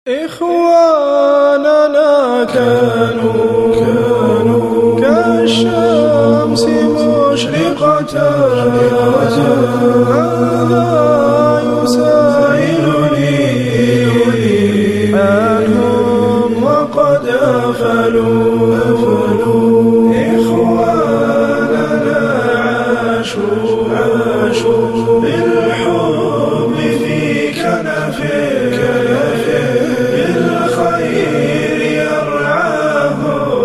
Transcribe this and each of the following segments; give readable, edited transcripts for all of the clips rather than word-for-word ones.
إخواننا كانوا كالشمس مشرقة، هذا يسائلني عنهم وقد أفلوا. إخواننا عاشوا بالحب في كنف بالخير يرعاه،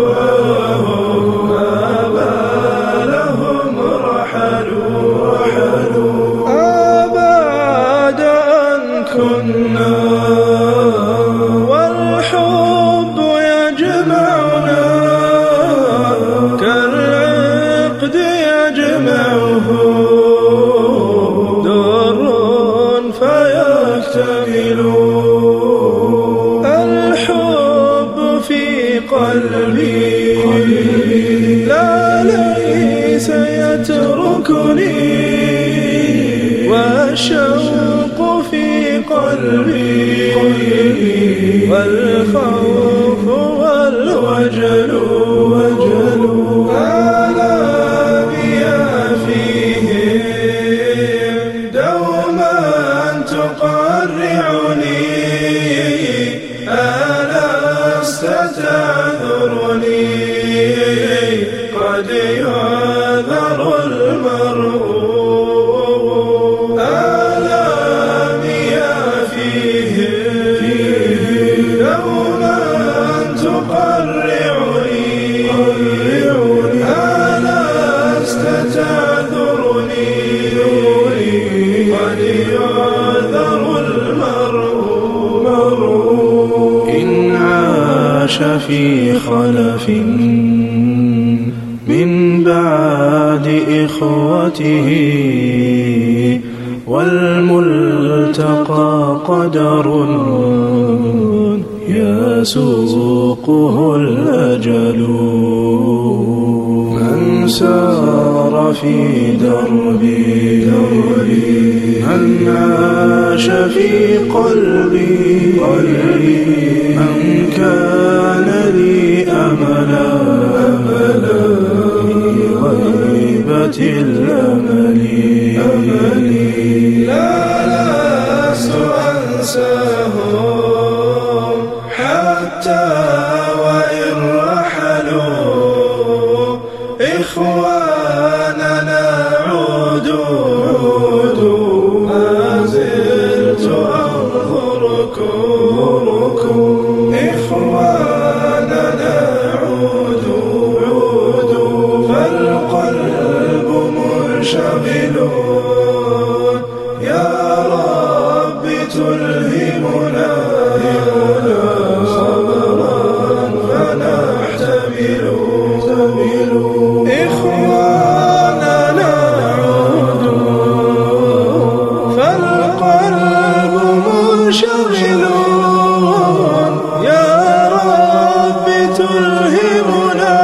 ما بالهم رحلوا أبعد أن كنا والحب يجمعنا كالعقد يجمعه در فيكتمل. الحب في قلبي لا ليس يتركني، والشوق في قلبي والخوف والوجل آلامي فيهم دوما تقرعني. ألست تعذرني قد يعذر المرء. آلامي فيهم دوما تقرعني. ألست تعذرني قد يعذر المرء. إن عاش في خلف من بعد إخوته والملتقى قدر يسوقه الأجل. من سار في دربي من عاش في قلبي من كان لي أملا في غيبة الأمل. لا لست أنساهم حتى وإن رحلوا. إخواننا عودوا ما زلت أنظركم. إخواننا عودوا فالقلب منشغل. يا رب تلهمنا صبرا فنحتمل. إخواننا عودوا فالقلب منشغل. يا رب تلهمنا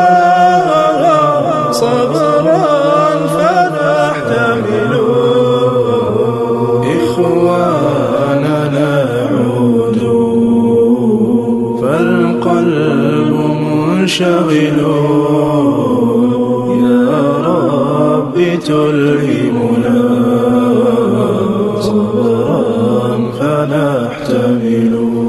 صبرا فنحتمل. إخواننا عودوا فالقلب منشغل. يا رب تلهمنا صبرا فنحتمل.